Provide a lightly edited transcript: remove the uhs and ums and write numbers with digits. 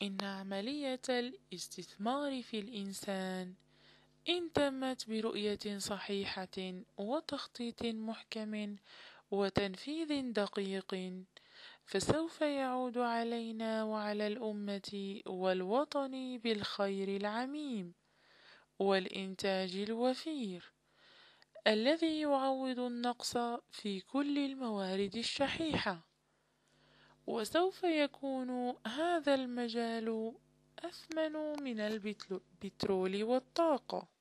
إن عملية الاستثمار في الإنسان إن تمت برؤية صحيحة وتخطيط محكم وتنفيذ دقيق، فسوف يعود علينا وعلى الأمة والوطن بالخير العميم والإنتاج الوفير الذي يعوض النقص في كل الموارد الشحيحة، وسوف يكون هذا المجال أثمن من البترول والطاقة.